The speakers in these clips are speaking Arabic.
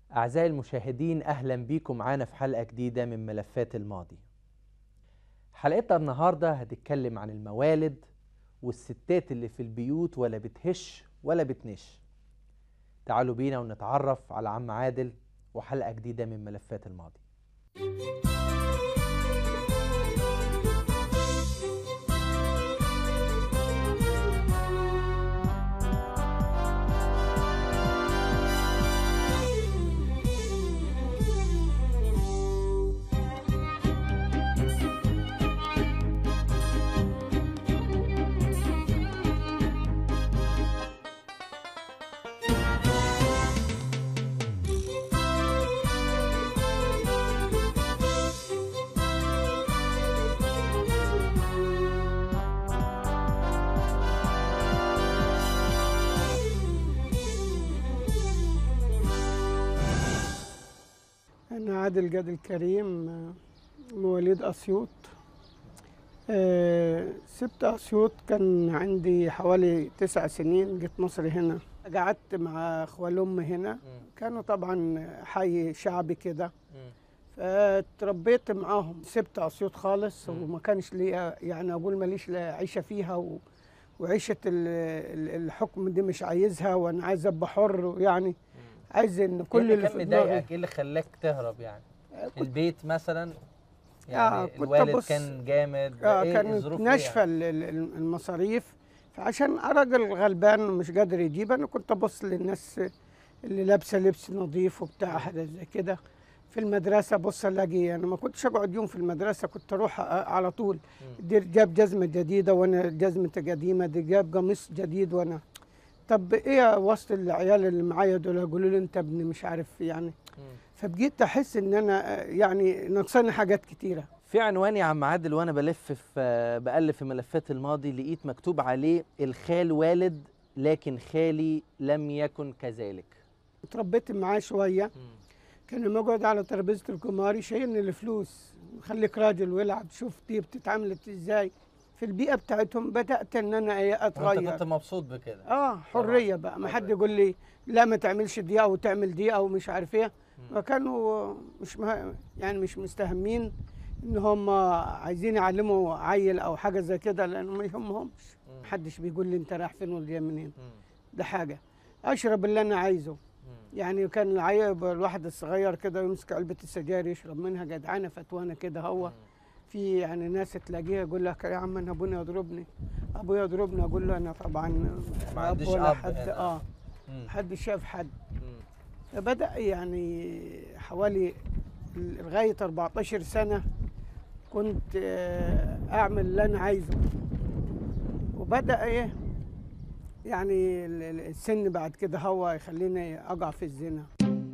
أعزائي المشاهدين، أهلا بيكم معانا في حلقة جديدة من ملفات الماضي. حلقتنا النهاردة هتتكلم عن الموالد والستات اللي في البيوت ولا بتهش ولا بتنش. تعالوا بينا ونتعرف على عم عادل وحلقة جديدة من ملفات الماضي. أنا عادل جاد الكريم، مواليد أسيوط. سبت أسيوط كان عندي حوالي 9 سنين، جيت مصر هنا، قعدت مع أخوال أمي هنا. كانوا طبعا حي شعبي كده، فتربيت معاهم. سبت أسيوط خالص وما كانش لي يعني أقول ماليش عيشة فيها، وعيشة الحكم دي مش عايزها، وأنا عايز أبقى حر، يعني عايز إن كل اللي كان مضايقك؟ ايه اللي خلاك تهرب يعني؟ البيت مثلا؟ يعني الوالد كان جامد؟ ايه كانت الظروف ناشفه يعني؟ المصاريف، فعشان راجل غلبان ومش قادر يجيب، انا كنت ابص للناس اللي لابسه لبس نظيف وبتاع حاجه زي كده. في المدرسه بص الاقي، انا ما كنتش اقعد يوم في المدرسه، كنت اروح على طول. دي جاب جزمه جديده وانا جزمتي قديمه، دي جاب قميص جديد وانا. طب ايه وسط العيال اللي معايا دول يقولوا لي انت ابن مش عارف يعني. فبقيت احس ان انا يعني ناقصاني حاجات كتيره. في عنوان يا عم عادل وانا بقلب في ملفات الماضي، لقيت مكتوب عليه: الخال والد لكن خالي لم يكن كذلك. اتربيت معاه شويه، كان لما اقعد على ترابيزه القمار يشيلني الفلوس، خليك راجل والعب، شوف دي بتتعاملت ازاي. في البيئه بتاعتهم بدات ان انا اتغير. وانت كنت مبسوط بكده؟ حريه بقى، ما حد يقول لي لا ما تعملش دي او تعمل دي او مش عارف ايه. وكانوا يعني مش مستهمين ان هم عايزين يعلموا عيل او حاجه زي كده، لانه ما يهمهمش. محدش بيقول لي انت رايح فين ولا جاي منين. ده حاجه اشرب اللي انا عايزه. يعني كان الواحد الصغير كده يمسك علبه السجاير يشرب منها جدعانه فتوانه كده. هو في يعني ناس تلاقيها يقول لك يا عم انا ابويا يضربني، ابويا يضربني، اقول له انا طبعا ما عنديش ولا اب حد حد شاف حد. فبدأ يعني حوالي لغاية 14 سنة كنت أعمل اللي أنا عايزه. وبدأ يعني السن بعد كده هو يخليني أقع في الزنا.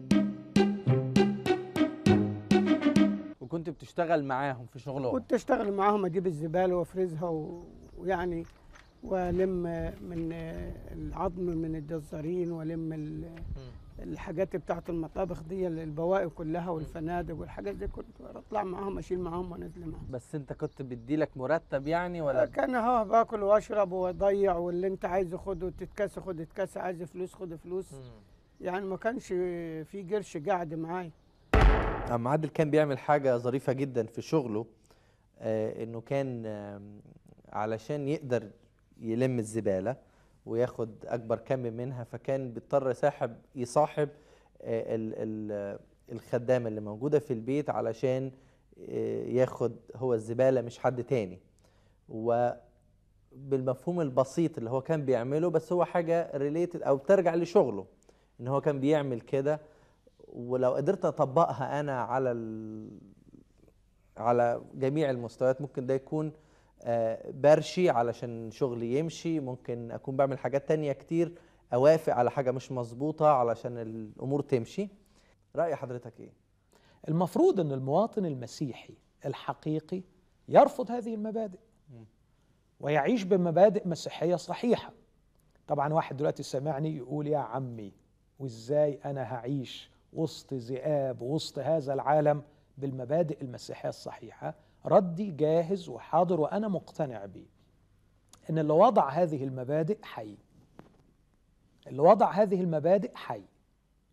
وكنت بتشتغل معاهم في شغلهم؟ كنت أشتغل معاهم، أجيب الزبالة وأفرزها ويعني والم من العظم من الجزارين، والم الحاجات بتاعت المطابخ دي، البواقي كلها والفنادق والحاجات دي، كنت اطلع معاهم اشيل معاهم وانزل معاهم. بس انت كنت بيديلك مرتب يعني ولا؟ كان باكل واشرب واضيع، واللي انت عايزه خده، تتكاسى خد اتكاسى، عايز فلوس خد فلوس. يعني ما كانش في قرش قاعد معايا. عم عادل كان بيعمل حاجة ظريفة جدا في شغله، انه كان علشان يقدر يلم الزبالة وياخد اكبر كم منها، فكان بيضطر يصاحب الخدامة اللي موجودة في البيت علشان ياخد هو الزبالة، مش حد تاني. وبالمفهوم البسيط اللي هو كان بيعمله، بس هو حاجة ريليتد او ترجع لشغله، ان هو كان بيعمل كده. ولو قدرت اطبقها انا على جميع المستويات، ممكن ده يكون برشي علشان شغلي يمشي، ممكن اكون بعمل حاجات تانية كتير، اوافق على حاجة مش مظبوطة علشان الامور تمشي. رأي حضرتك ايه؟ المفروض ان المواطن المسيحي الحقيقي يرفض هذه المبادئ ويعيش بمبادئ مسيحية صحيحة. طبعا واحد دلوقتي سمعني يقول يا عمي، وازاي انا هعيش وسط ذئاب وسط هذا العالم بالمبادئ المسيحية الصحيحة؟ ردي جاهز وحاضر، وأنا مقتنع به إن اللي وضع هذه المبادئ حي، اللي وضع هذه المبادئ حي،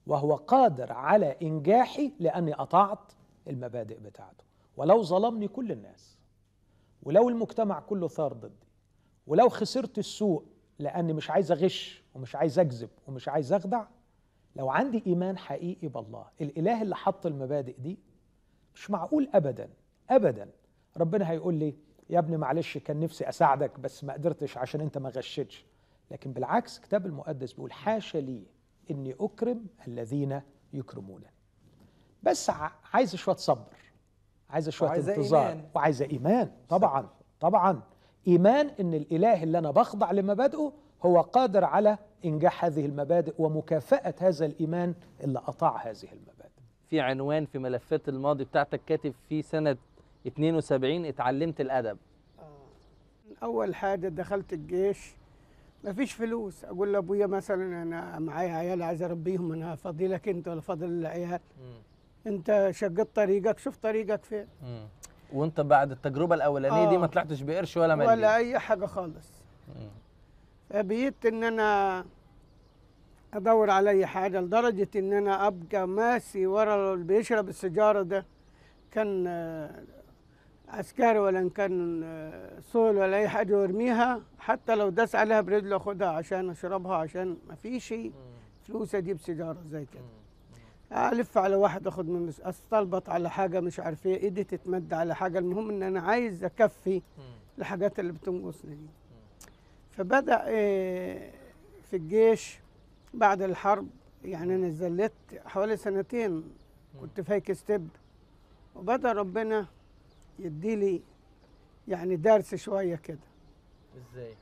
وهو قادر على إنجاحي لأني أطعت المبادئ بتاعته. ولو ظلمني كل الناس، ولو المجتمع كله ثار ضدي، ولو خسرت السوق لأني مش عايز أغش ومش عايز أكذب ومش عايز أخدع، لو عندي إيمان حقيقي بالله الإله اللي حط المبادئ دي، مش معقول أبدا أبدا ربنا هيقول لي يا ابني معلش كان نفسي أساعدك بس ما قدرتش عشان أنت ما غشتش. لكن بالعكس الكتاب المقدس بيقول حاشا لي إني أكرم الذين يكرمونني. بس عايز شوية صبر، عايز شوية انتظار، وعايز إيمان. طبعا طبعا إيمان إن الإله اللي أنا بخضع لمبادئه هو قادر على إنجاح هذه المبادئ ومكافأة هذا الإيمان اللي أطاع هذه المبادئ. في عنوان في ملفات الماضي بتاعتك كاتب في سنة 72 اتعلمت الأدب. أول حاجة دخلت الجيش مفيش فلوس، أقول لأبويا مثلا أنا معايا عيال عايز أربيهم، أنا فاضلك أنت ولا فاضل العيال؟ أنت شقت طريقك، شوف طريقك فين. وأنت بعد التجربة الأولانية دي ما طلعتش بقرش ولا مليم ولا أي حاجة خالص. فبقيت إن أنا أدور على أي حاجة، لدرجة إن أنا أبقى ماشي ورا اللي بيشرب السيجارة ده، كان عسكري ولا إن كان صول ولا أي حاجة، وارميها حتى لو داس عليها برجله أخدها عشان أشربها، عشان ما فيش فلوس أجيب سيجارة زي كده. ألف على واحد أخد منه، أستلبط على حاجة مش عارف إيه، إيدي تتمد على حاجة، المهم إن أنا عايز أكفي الحاجات اللي بتنقصني دي. فبدأ في الجيش بعد الحرب، يعني أنا زلت حوالي سنتين كنت فايك ستيب، وبدأ ربنا يديلي يعني درس شوية كده. ازاي؟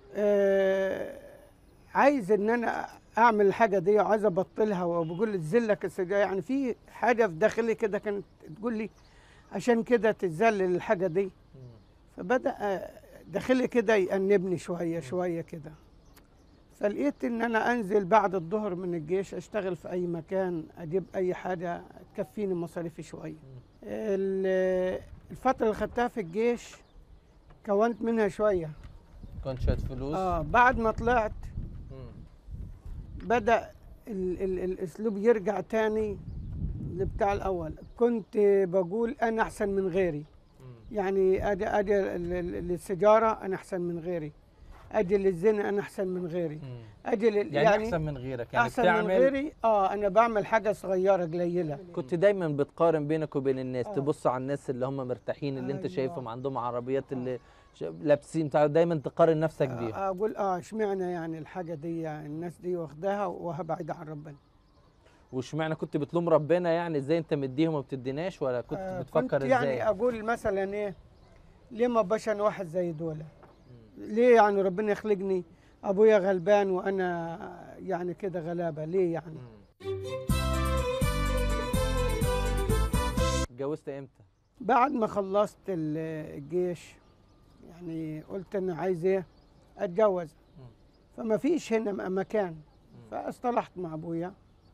عايز ان انا اعمل الحاجة دي وعايز ابطلها، وبقول لي تذلك السجاير، يعني في حاجة في داخلي كده كانت تقول لي عشان كده تتذلل الحاجة دي. فبدأ داخلي كده يأنبني شوية شوية كده. فلقيت ان انا انزل بعد الظهر من الجيش اشتغل في اي مكان، اجيب اي حاجة تكفيني مصاريفي شوية. الفترة اللي خدتها في الجيش كونت منها شوية، كنت شوية فلوس. بعد ما طلعت بدأ الاسلوب يرجع تاني لبتاع الاول. كنت بقول انا احسن من غيري، يعني ادي للسيجارة انا احسن من غيري، اجي للزنا انا احسن من غيري، اجي يعني احسن من غيرك، يعني احسن من غيري. انا بعمل حاجه صغيره قليله. كنت دايما بتقارن بينك وبين الناس، تبص على الناس اللي هم مرتاحين، اللي انت أيوة. شايفهم عندهم عربيات، اللي لابسين دايما تقارن نفسك بيهم. اقول اشمعنى يعني الحاجه دي يعني الناس دي واخداها وهبعد عن ربنا. واشمعنى كنت بتلوم ربنا؟ يعني ازاي انت مديهم وما بتديناش؟ ولا كنت بتفكر كنت ازاي؟ يعني اقول مثلا ايه، ليه ما بقاش انا واحد زي دول؟ ليه يعني ربنا يخلقني ابويا غلبان وانا يعني كده غلابه؟ ليه يعني؟ اتجوزت امتى؟ بعد ما خلصت الجيش، يعني قلت انا عايز ايه، اتجوز. فما فيش هنا مكان، فاصطلحت مع ابويا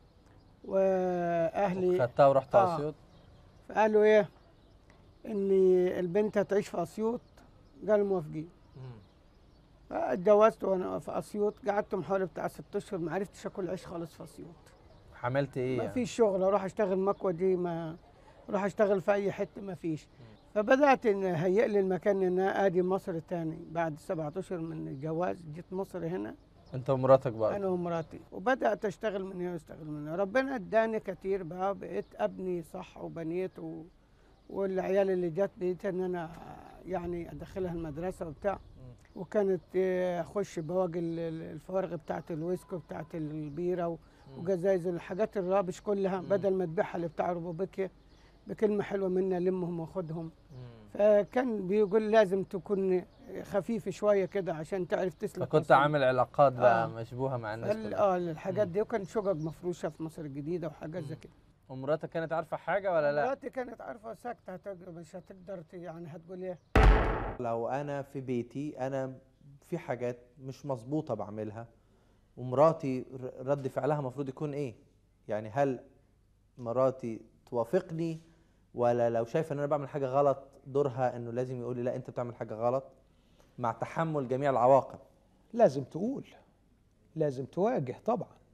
واهلي. خدتها ورحت اسيوط؟ فقالوا ايه، ان البنت هتعيش في اسيوط، قالوا موافقين. فاتجوزت وانا في اسيوط، قعدت حوالي بتاع 6 اشهر، ما عرفتش اكل عيش خالص في اسيوط. عملت ايه؟ ما فيش شغل، اروح اشتغل مكوجي، ما اروح اشتغل في اي حته، ما فيش. فبدات ان هيئ لي المكان ان انا اجي مصر تاني. بعد 7 اشهر من الجواز جيت مصر هنا، انت ومراتك بقى؟ انا ومراتي، وبدات اشتغل من هنا واشتغل من هنا. ربنا اداني كتير بقى، بقيت ابني صح وبنيت والعيال اللي جت بقيت ان انا يعني ادخلها المدرسه وبتاع. وكانت اخش بواقي الفوارغ بتاعت الويسكو بتاعت البيره وجزايز الحاجات الرابش كلها، بدل ما تبيعها اللي بتاع روبوبيكيا بكلمه حلوه منا لمهم واخدهم. فكان بيقول لازم تكون خفيف شويه كده عشان تعرف تسلك. فكنت عامل علاقات بقى مشبوهه مع الناس كلها. الحاجات دي، وكان شقق مفروشه في مصر الجديده وحاجات زي كده. ومراتك كانت عارفه حاجه ولا لا؟ مراتي كانت عارفه ساكته، مش هتقدر يعني هتقول ايه. لو انا في بيتي انا في حاجات مش مظبوطه بعملها، ومراتي رد فعلها المفروض يكون ايه؟ يعني هل مراتي توافقني، ولا لو شايفه ان انا بعمل حاجه غلط دورها انه لازم يقول لي لا انت بتعمل حاجه غلط، مع تحمل جميع العواقب؟ لازم تقول، لازم تواجه طبعا.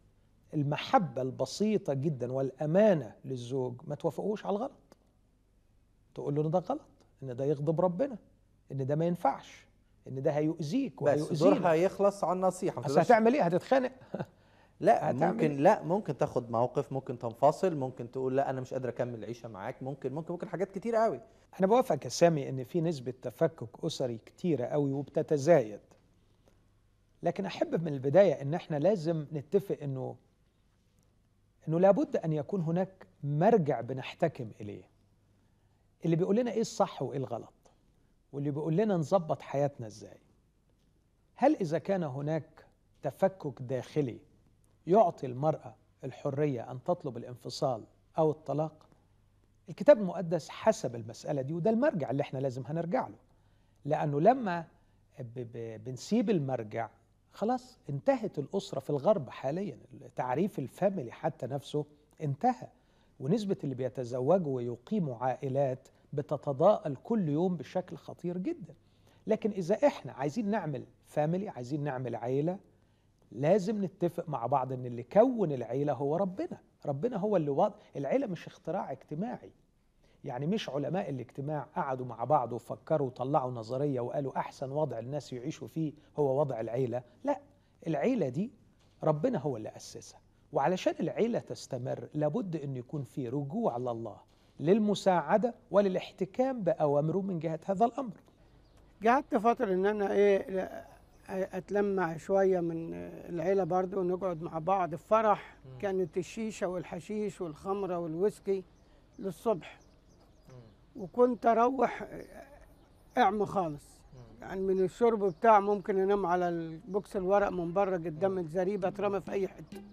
المحبة البسيطة جدا والأمانة للزوج ما توافقوش على الغلط، تقول له إن ده غلط، إن ده يغضب ربنا، إن ده ما ينفعش، إن ده هيؤذيك بس دورها وهيؤذينا. يخلص على النصيحه، ما بس تقدرش. هتعمل إيه؟ هتتخانق؟ لا هتعمل ممكن، إيه؟ لا ممكن تاخد موقف، ممكن تنفصل، ممكن تقول لا انا مش قادر اكمل العيشه معاك، ممكن حاجات كتير قوي. أنا بوافقك يا سامي إن في نسبة تفكك أسري كتيرة قوي وبتتزايد، لكن أحب من البداية إن إحنا لازم نتفق إنه لابد أن يكون هناك مرجع بنحتكم إليه، اللي بيقول لنا إيه الصح وإيه الغلط، واللي بيقول لنا نظبط حياتنا إزاي. هل إذا كان هناك تفكك داخلي يعطي المرأة الحرية أن تطلب الانفصال أو الطلاق؟ الكتاب المقدس حسب المسألة دي، وده المرجع اللي احنا لازم هنرجع له، لأنه لما بنسيب المرجع خلاص انتهت الأسرة في الغرب حاليا. تعريف الفاميلي حتى نفسه انتهى، ونسبة اللي بيتزوجوا ويقيموا عائلات بتتضاءل كل يوم بشكل خطير جدا. لكن إذا احنا عايزين نعمل فاميلي، عايزين نعمل عائلة، لازم نتفق مع بعض ان اللي كون العيلة هو ربنا. ربنا هو اللي وضع العيلة، مش اختراع اجتماعي. يعني مش علماء الاجتماع قعدوا مع بعض وفكروا وطلعوا نظرية وقالوا أحسن وضع الناس يعيشوا فيه هو وضع العيلة. لا، العيلة دي ربنا هو اللي أسسها، وعلشان العيلة تستمر لابد أن يكون في رجوع لله للمساعدة وللاحتكام بأوامره من جهة هذا الأمر. قعدت فترة إن أنا أتلمع شوية من العيلة برضو ونقعد مع بعض في فرح. كانت الشيشة والحشيش والخمرة والويسكي للصبح، وكنت أروح أعمى خالص، يعني من الشرب بتاع ممكن أنام على البوكس الورق من بره قدام الزريبة، اترمى في أي حتة.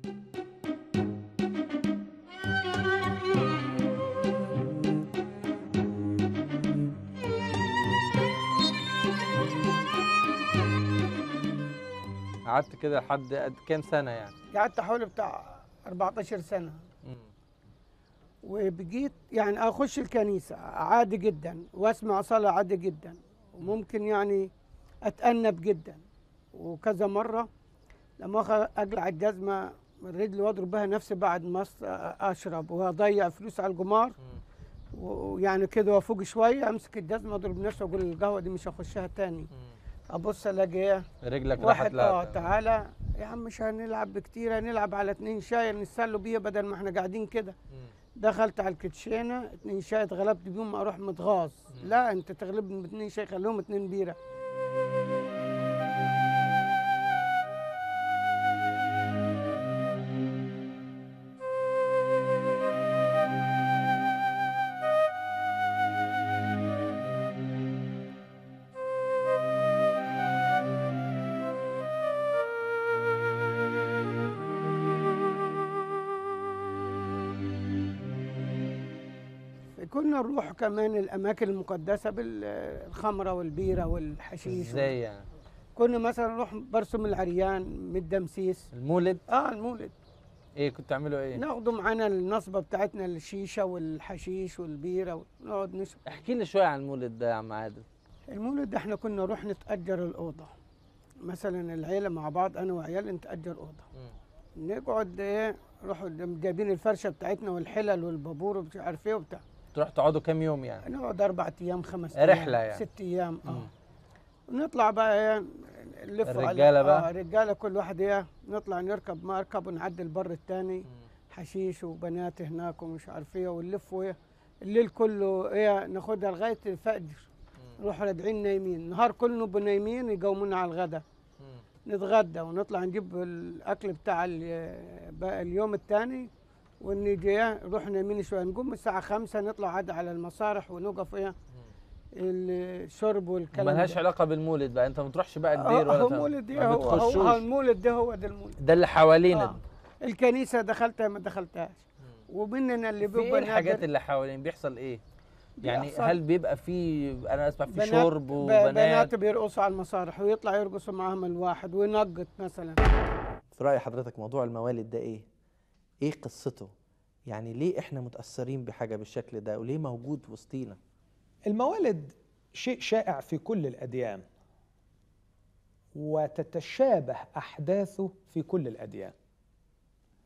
قعدت كده لحد قد كام سنه يعني؟ قعدت حوالي بتاع 14 سنة. وبقيت يعني اخش الكنيسه عادي جدا واسمع صلاه عادي جدا، وممكن يعني اتأنب جدا. وكذا مره لما اقلع الجزمه من رجلي واضرب بها نفسي بعد ما اشرب واضيع فلوس على القمار، ويعني كده وافوق شويه امسك الجزمه اضرب نفسي واقول القهوه دي مش هخشها تاني. ابص الاقي ايه؟ رجلك راحت. واحد تعالى يا عم مش هنلعب بكتير، هنلعب على 2 شاي نتسلوا بيه بدل ما احنا قاعدين كده. دخلت على الكوتشينه 2 شاي اتغلبت بيهم اروح متغاظ. لا انت تغلبني ب2 شاي، خليهم 2 بيره. كنا نروح كمان الاماكن المقدسه بالخمره والبيره والحشيش. ازاي يعني؟ كنا مثلا نروح برسم العريان من الدمسيس. المولد؟ المولد. ايه كنتوا تعملوا ايه؟ ناخدوا معانا النصبه بتاعتنا الشيشه والحشيش والبيره ونقعد نشرب. احكي لي شويه عن المولد ده يا عم عادل. المولد ده احنا كنا نروح نتأجر الاوضه، مثلا العيله مع بعض انا وعيال نتأجر اوضه. نقعد نروحوا جايبين الفرشه بتاعتنا والحلل والبابور ومش عارف ايه وبتاع. تروح تقعدوا كام يوم يعني؟ نقعد 4 أيام 5 أيام رحله يعني 6 أيام. ونطلع بقى نلف الرجاله بقى الرجاله كل واحد نطلع نركب مركب ونعدي البر الثاني، حشيش وبنات هناك ومش عارف ايه، ونلف الليل كله ناخدها لغايه الفجر. نروح راجعين نايمين النهار كله، نبقى نايمين يقومونا على الغداء. نتغدى ونطلع نجيب الاكل بتاع اليوم الثاني، ونيجي نروح نايمين شويه، نقوم الساعه 5 نطلع عاد على المسارح ونوقف الشرب والكلام. ملهاش علاقه بالمولد بقى، انت ما بتروحش بقى الدير ولا المولد هو المولد ده هو ده المولد ده اللي حوالينا. الكنيسه دخلتها ما دخلتهاش. ومننا اللي بيبقى ايه الحاجات اللي حوالين بيحصل ايه؟ يعني هل بيبقى في، انا اسمع في شرب بنات بيرقصوا على المسارح ويطلع يرقصوا معاهم الواحد وينقط مثلا. في رأي حضرتك موضوع الموالد ده ايه قصته؟ يعني ليه احنا متأثرين بحاجة بالشكل ده وليه موجود وسطينا؟ الموالد شيء شائع في كل الأديان، وتتشابه أحداثه في كل الأديان.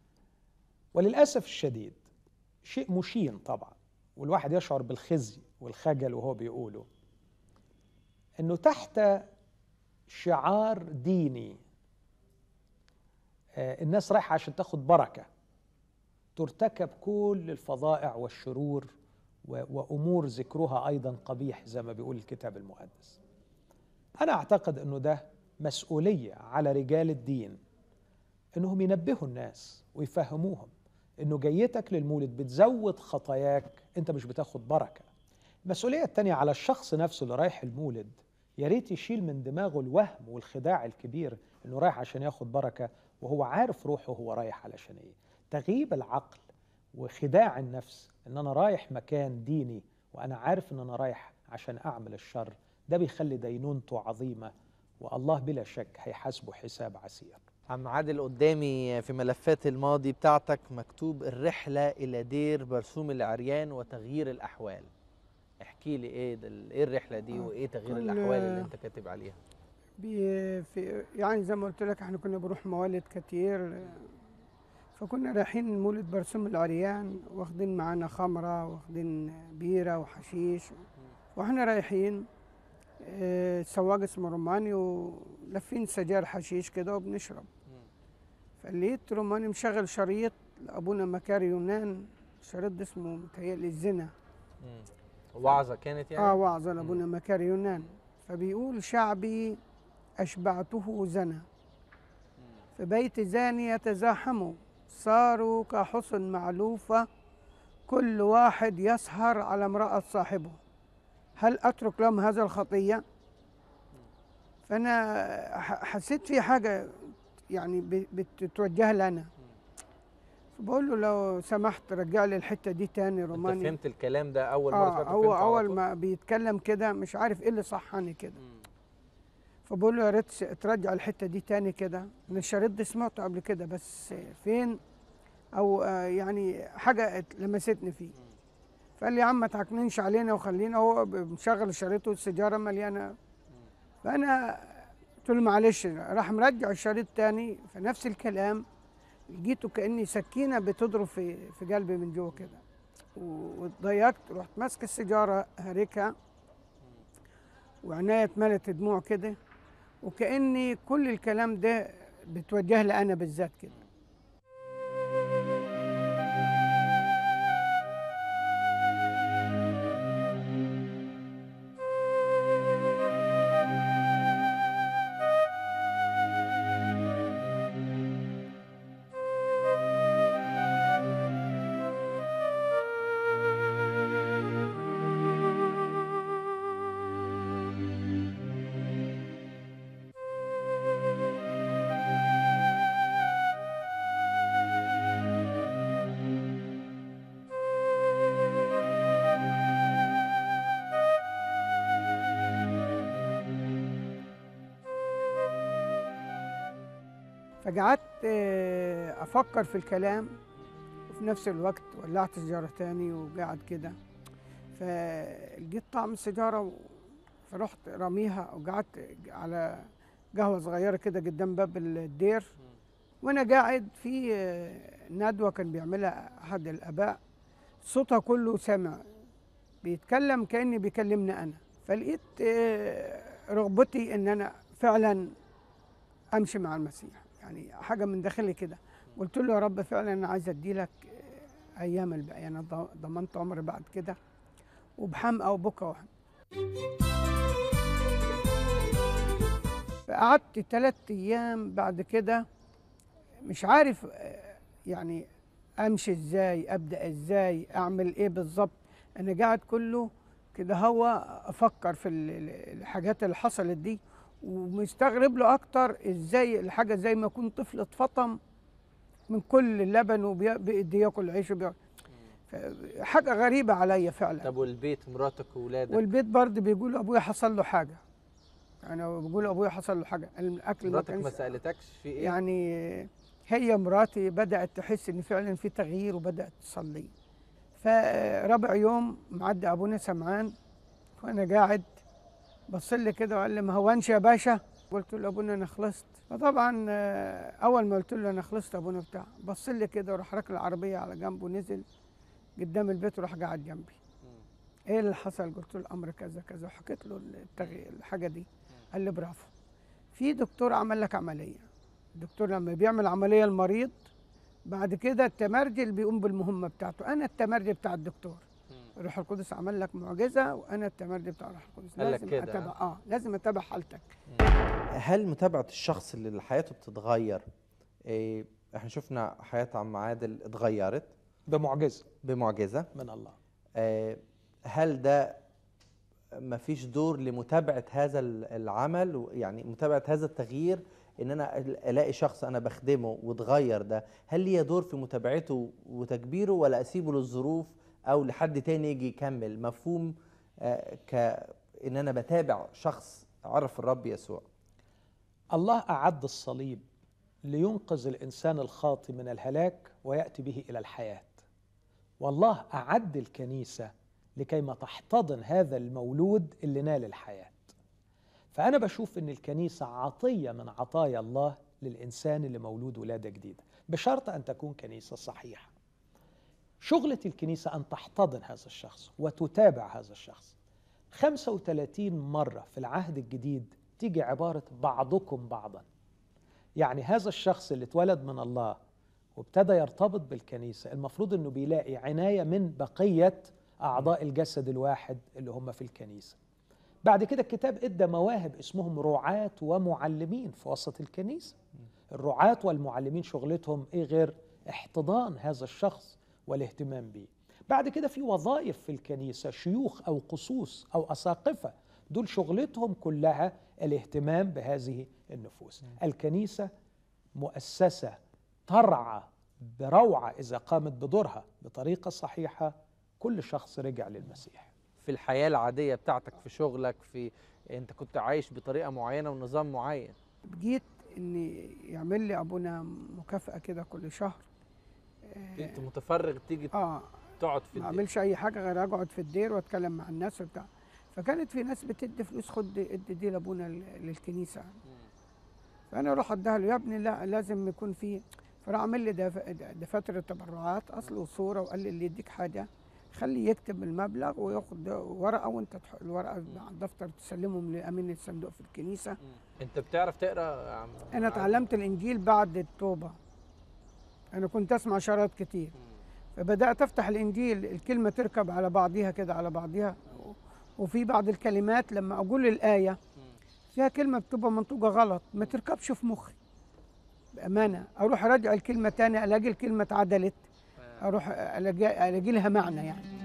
وللأسف الشديد شيء مشين طبعا، والواحد يشعر بالخزي والخجل وهو بيقوله، أنه تحت شعار ديني الناس رايحة عشان تاخد بركة ترتكب كل الفظائع والشرور وأمور ذكرها أيضا قبيح زي ما بيقول الكتاب المقدس. أنا أعتقد أنه ده مسؤولية على رجال الدين أنهم ينبهوا الناس ويفهموهم أنه جيتك للمولد بتزود خطاياك، أنت مش بتاخد بركة. المسؤولية التانية على الشخص نفسه اللي رايح المولد، يا ريت يشيل من دماغه الوهم والخداع الكبير أنه رايح عشان ياخد بركة وهو عارف روحه هو رايح علشان إيه. تغييب العقل وخداع النفس أن أنا رايح مكان ديني وأنا عارف أن أنا رايح عشان أعمل الشر، ده بيخلي دينونته عظيمة، والله بلا شك هيحاسبه حساب عسير. عم عادل، قدامي في ملفات الماضي بتاعتك مكتوب الرحلة إلى دير برسوم العريان وتغيير الأحوال. احكي لي ايه الرحلة دي وايه تغيير الأحوال اللي انت كاتب عليها؟ يعني زي ما قلت لك احنا كنا بنروح موالد كتير، فكنا رايحين مولد برسوم العريان واخدين معانا خمرة واخدين بيرة وحشيش، واحنا رايحين سواق اسمه روماني ولفين سجاير حشيش كده وبنشرب. فلقيت روماني مشغل شريط لأبونا مكاري يونان، شريط ده اسمه متهيألي الزنا. وعظة كانت يعني؟ وعظة لأبونا مكاري يونان. فبيقول شعبي أشبعته زنا، في بيت زاني يتزاحموا، صاروا كحصن معلوفة، كل واحد يسهر على امرأة صاحبه، هل أترك لهم هذا الخطية؟ فأنا حسيت في حاجة يعني بتتوجه لنا، فبقول له لو سمحت رجع لي الحتة دي تاني روماني. أنت فهمت الكلام ده أول مرة؟ هو أول ما بيتكلم كده مش عارف إيه اللي صحني كده. فبقول له يا ريت ترجع الحتة دي تاني كده، أنا الشريط ده سمعته قبل كده بس فين، أو يعني حاجة لمستني فيه. فقال لي يا عم ما تعكننش علينا وخلينا، هو مشغل الشريط والسيجارة مليانة. فأنا قلت له معلش، راح مرجع الشريط تاني في نفس الكلام، لقيته كأني سكينة بتضرب في قلبي من جوه كده، واتضايقت، رحت ماسك السيجارة هاركها وعناية اتملت دموع كده، وكأني كل الكلام ده بتوجه لي أنا بالذات كده. فقعدت أفكر في الكلام، وفي نفس الوقت ولعت سيجارة تاني وقعد كده، فلقيت طعم السيجارة فرحت رميها، وقعدت على قهوة صغيرة كده قدام باب الدير، وأنا قاعد في ندوة كان بيعملها أحد الآباء، صوتها كله سامع بيتكلم كأني بيكلمني أنا. فلقيت رغبتي إن أنا فعلا أمشي مع المسيح، يعني حاجة من داخلي كده. قلت له يا رب فعلا أنا عايز أديلك أيام الباقية، أنا ضمنت عمري بعد كده، وبحمقى وبكى وهم. فقعدت 3 أيام بعد كده مش عارف يعني أمشي إزاي، أبدأ إزاي، أعمل إيه بالظبط. أنا قاعد كله كده هو أفكر في الحاجات اللي حصلت دي، ومستغرب له اكتر ازاي الحاجه زي ما يكون طفل اتفطم من كل اللبن وبيدي ياكل عيش حاجه غريبه عليا فعلا. طب والبيت، مراتك واولادك؟ والبيت برضه بيقولوا ابويا حصل له حاجه، يعني بيقولوا ابويا حصل له حاجه، الاكل مراتك ما سالتكش في ايه؟ يعني هي مراتي بدات تحس ان فعلا في تغيير وبدات تصلي. فرابع يوم معدي ابونا سمعان وانا قاعد، بص لي كده وقال لي ما هوانش يا باشا. قلت له ابونا انا خلصت. فطبعا اول ما قلت له انا خلصت يا ابونا بتاع، بص لي كده وراح راكن العربيه على جنبه ونزل قدام البيت وراح قاعد جنبي. ايه اللي حصل؟ قلت له الامر كذا كذا وحكيت له الحاجه دي. قال لي برافو، في دكتور عمل لك عمليه. الدكتور لما بيعمل عمليه المريض بعد كده التمرجي اللي بيقوم بالمهمه بتاعته، انا التمرجي بتاع الدكتور. الروح القدس عمل لك معجزه وانا التمرجي بتاع الروح القدس. قال لك لازم كده، اتابع لازم اتابع حالتك. هل متابعة الشخص اللي حياته بتتغير، احنا شفنا حياة عم عادل اتغيرت بمعجزة من الله، هل ده مفيش دور لمتابعة هذا العمل، يعني متابعة هذا التغيير، ان انا الاقي شخص انا بخدمه واتغير، ده هل ليه دور في متابعته وتكبيره، ولا اسيبه للظروف او لحد تاني يجي يكمل؟ مفهوم ان انا بتابع شخص عرف الرب يسوع. الله أعد الصليب لينقذ الإنسان الخاطئ من الهلاك ويأتي به إلى الحياة، والله أعد الكنيسة لكيما تحتضن هذا المولود اللي نال الحياة. فأنا بشوف أن الكنيسة عطية من عطايا الله للإنسان اللي مولود ولادة جديدة، بشرط أن تكون كنيسة صحيحة. شغلة الكنيسة أن تحتضن هذا الشخص وتتابع هذا الشخص. 35 مرة في العهد الجديد تيجي عبارة بعضكم بعضا، يعني هذا الشخص اللي اتولد من الله وابتدى يرتبط بالكنيسة المفروض أنه بيلاقي عناية من بقية أعضاء الجسد الواحد اللي هم في الكنيسة. بعد كده الكتاب ادى مواهب اسمهم رعاة ومعلمين في وسط الكنيسة. الرعاة والمعلمين شغلتهم ايه غير احتضان هذا الشخص والاهتمام به. بعد كده في وظائف في الكنيسة، شيوخ أو قصوص أو أساقفة، دول شغلتهم كلها الاهتمام بهذه النفوس. الكنيسة مؤسسة ترعى بروعة إذا قامت بدورها بطريقة صحيحة كل شخص رجع للمسيح. في الحياة العادية بتاعتك، في شغلك، في انت كنت عايش بطريقة معينة ونظام معين، جيت ان يعمل لي ابونا مكافأة كده كل شهر. انت متفرغ تيجي تقعد في ما اعملش اي حاجة غير اقعد في الدير واتكلم مع الناس وبتاع. فكانت في ناس بتدي فلوس، خد ادي دي لابونا للكنيسة. فانا اروح اديها له، يا ابني لا لازم يكون في. فراح عمل لي دفاتر التبرعات اصل وصورة، وقال لي اللي يديك حاجة خليه يكتب المبلغ وياخد ورقه، وانت الورقه مع الدفتر تسلمهم لامين الصندوق في الكنيسه. انت بتعرف تقرا يا عم؟ انا اتعلمت الانجيل بعد التوبه. انا كنت اسمع شرايط كتير، فبدات افتح الانجيل الكلمه تركب على بعضيها كده على بعضيها، وفي بعض الكلمات لما اقول الايه فيها كلمه بتبقى منطوقه غلط ما تركبش في مخي بامانه. اروح اراجع الكلمه تاني الاقي الكلمه اتعدلت، اروح الاقي لها معنى يعني.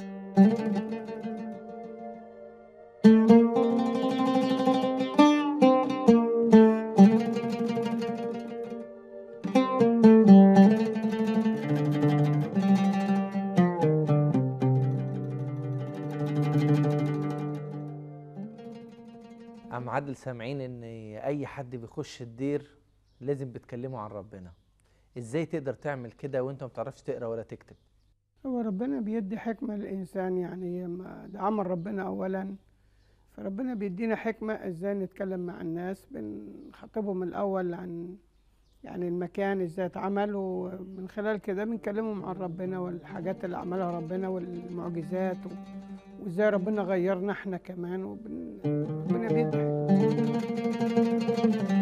عم عادل، سامعين ان اي حد بيخش الدير لازم بتكلمه عن ربنا، ازاي تقدر تعمل كده وانت ما بتعرفش تقرا ولا تكتب؟ هو ربنا بيدي حكمة للإنسان، يعني ده عمل ربنا أولا، فربنا بيدينا حكمة إزاي نتكلم مع الناس. بنخاطبهم الأول عن يعني المكان إزاي اتعمل، ومن خلال كده بنكلمهم عن ربنا والحاجات اللي عملها ربنا والمعجزات، وإزاي ربنا غيرنا إحنا كمان، ربنا بيدي حكمة.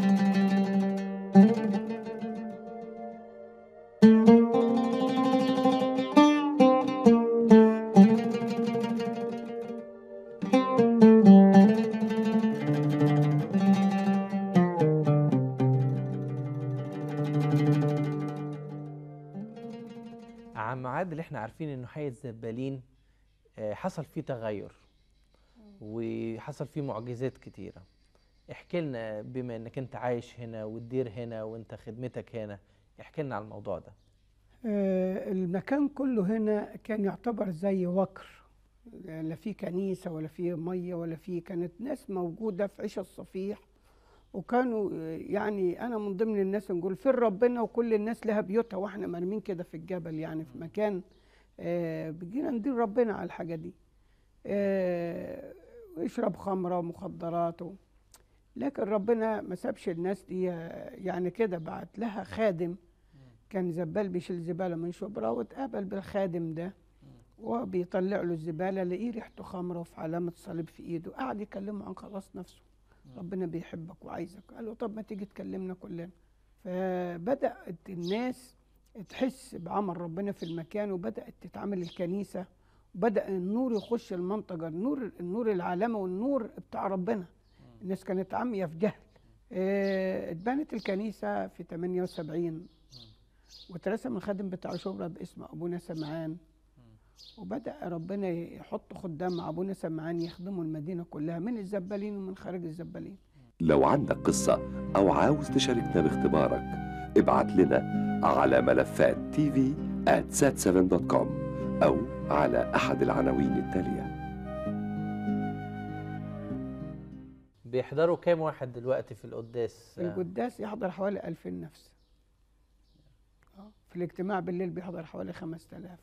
عم عادل، احنا عارفين انه حي الزبالين حصل فيه تغير وحصل فيه معجزات كتيرة. احكي لنا بما انك انت عايش هنا والدير هنا وانت خدمتك هنا، احكي لنا عن الموضوع ده. المكان كله هنا كان يعتبر زي وكر، لا في كنيسة ولا في مية ولا في، كانت ناس موجودة في عيش الصفيح، وكانوا يعني أنا من ضمن الناس نقول فين ربنا، وكل الناس لها بيوتها واحنا مرمين كده في الجبل، يعني في مكان بيجينا ندير ربنا على الحاجة دي. ويشرب خمرة ومخدرات لكن ربنا ما سابش الناس دي يعني كده، بعت لها خادم كان زبال بيشيل زباله من شبرا، واتقابل بالخادم ده وبيطلع له الزباله، لقيه ريحته خمره وفي علامه صليب في ايده، قعد يكلمه عن خلاص نفسه. ربنا بيحبك وعايزك. قال له طب ما تيجي تكلمنا كلنا. فبدات الناس تحس بعمل ربنا في المكان، وبدات تتعامل الكنيسه، وبدا النور يخش المنطقه، النور العالمي والنور بتاع ربنا. الناس كانت عاميه في جهل. اتبنت الكنيسه في 78 واترسم الخادم بتاع شبرا باسم ابونا سمعان، وبدأ ربنا يحط خدام مع ابونا سمعان يخدموا المدينة كلها من الزبالين ومن خارج الزبالين. لو عندك قصة أو عاوز تشاركنا باختبارك، ابعت لنا على ملفات tv@sat7.com أو على أحد العناوين التالية. بيحضروا كام واحد دلوقتي في القداس؟ القداس يحضر حوالي 2000 نفس. في الاجتماع بالليل بيحضر حوالي 5000.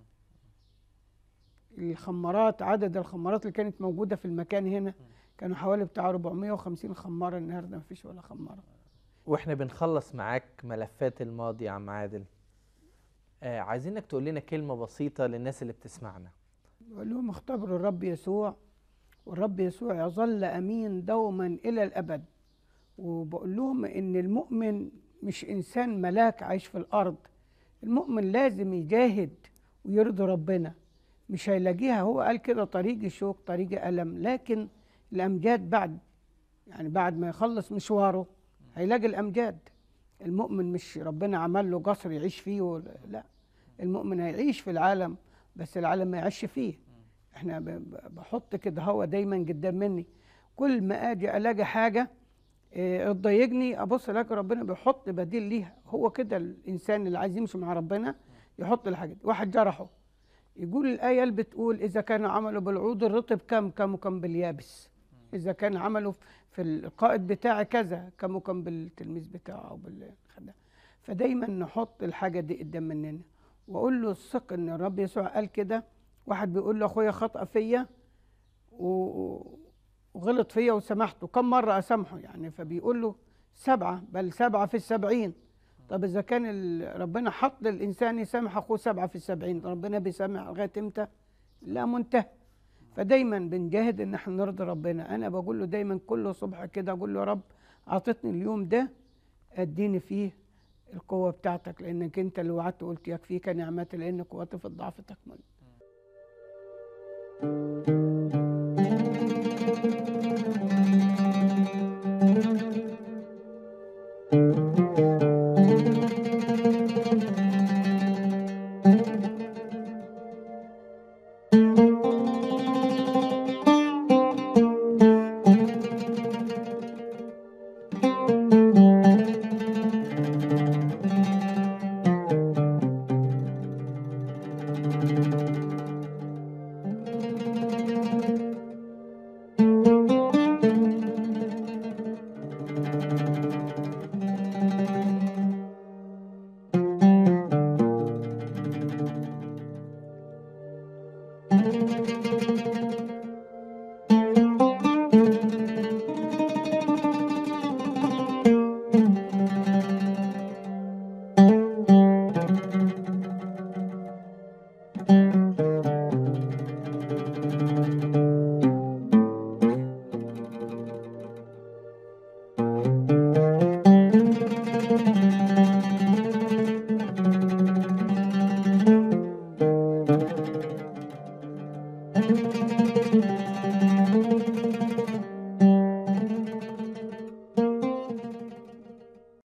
الخمارات، عدد الخمارات اللي كانت موجودة في المكان هنا كانوا حوالي بتاع 450 خمارة، النهارده مفيش ولا خمارة. واحنا بنخلص معاك ملفات الماضي يا عم عادل، عايزينك تقول لنا كلمة بسيطة للناس اللي بتسمعنا. بقول لهم اختبروا الرب يسوع، والرب يسوع يظل أمين دوما إلى الأبد. وبقول لهم إن المؤمن مش إنسان ملاك عايش في الأرض، المؤمن لازم يجاهد ويرضي ربنا، مش هيلاقيها. هو قال كده طريقي شوك طريقي ألم، لكن الأمجاد بعد ما يخلص مشواره هيلاقي الأمجاد. المؤمن مش ربنا عمل له قصر يعيش فيه لا، المؤمن هيعيش في العالم بس العالم ما يعيش فيه. احنا بحط كده هو دايما قدام مني، كل ما اجي الاقي حاجه تضايقني ابص الاقي ربنا بيحط بديل ليها. هو كده الانسان اللي عايز يمشي مع ربنا يحط الحاجه دي. واحد جرحه، يقول الآية اللي بتقول إذا كان عمله بالعود الرطب كم باليابس، إذا كان عمله في القائد بتاعي كذا كم بالتلميذ بتاعه أو بالخدام. فدايما نحط الحاجة دي قدام مننا وأقول له الثق إن الرب يسوع قال كده. واحد بيقول له أخويا خطأ فيا وغلط فيا وسامحته، كم مرة أسامحه يعني؟ فبيقول له 7، بل 7 في 70. طب إذا كان ربنا حط للإنسان يسامح أخوه 7 في 70، ربنا بيسامح لغاية إمتى؟ لا منتهى. فدايما بنجاهد إن احنا نرضي ربنا. أنا بقول له دايما كل صبح كده أقول له يا رب أعطتني اليوم ده أديني فيه القوة بتاعتك، لأنك أنت اللي وعدت وقلت يكفيك نعمتي لأن قوتي في الضعف تكمل.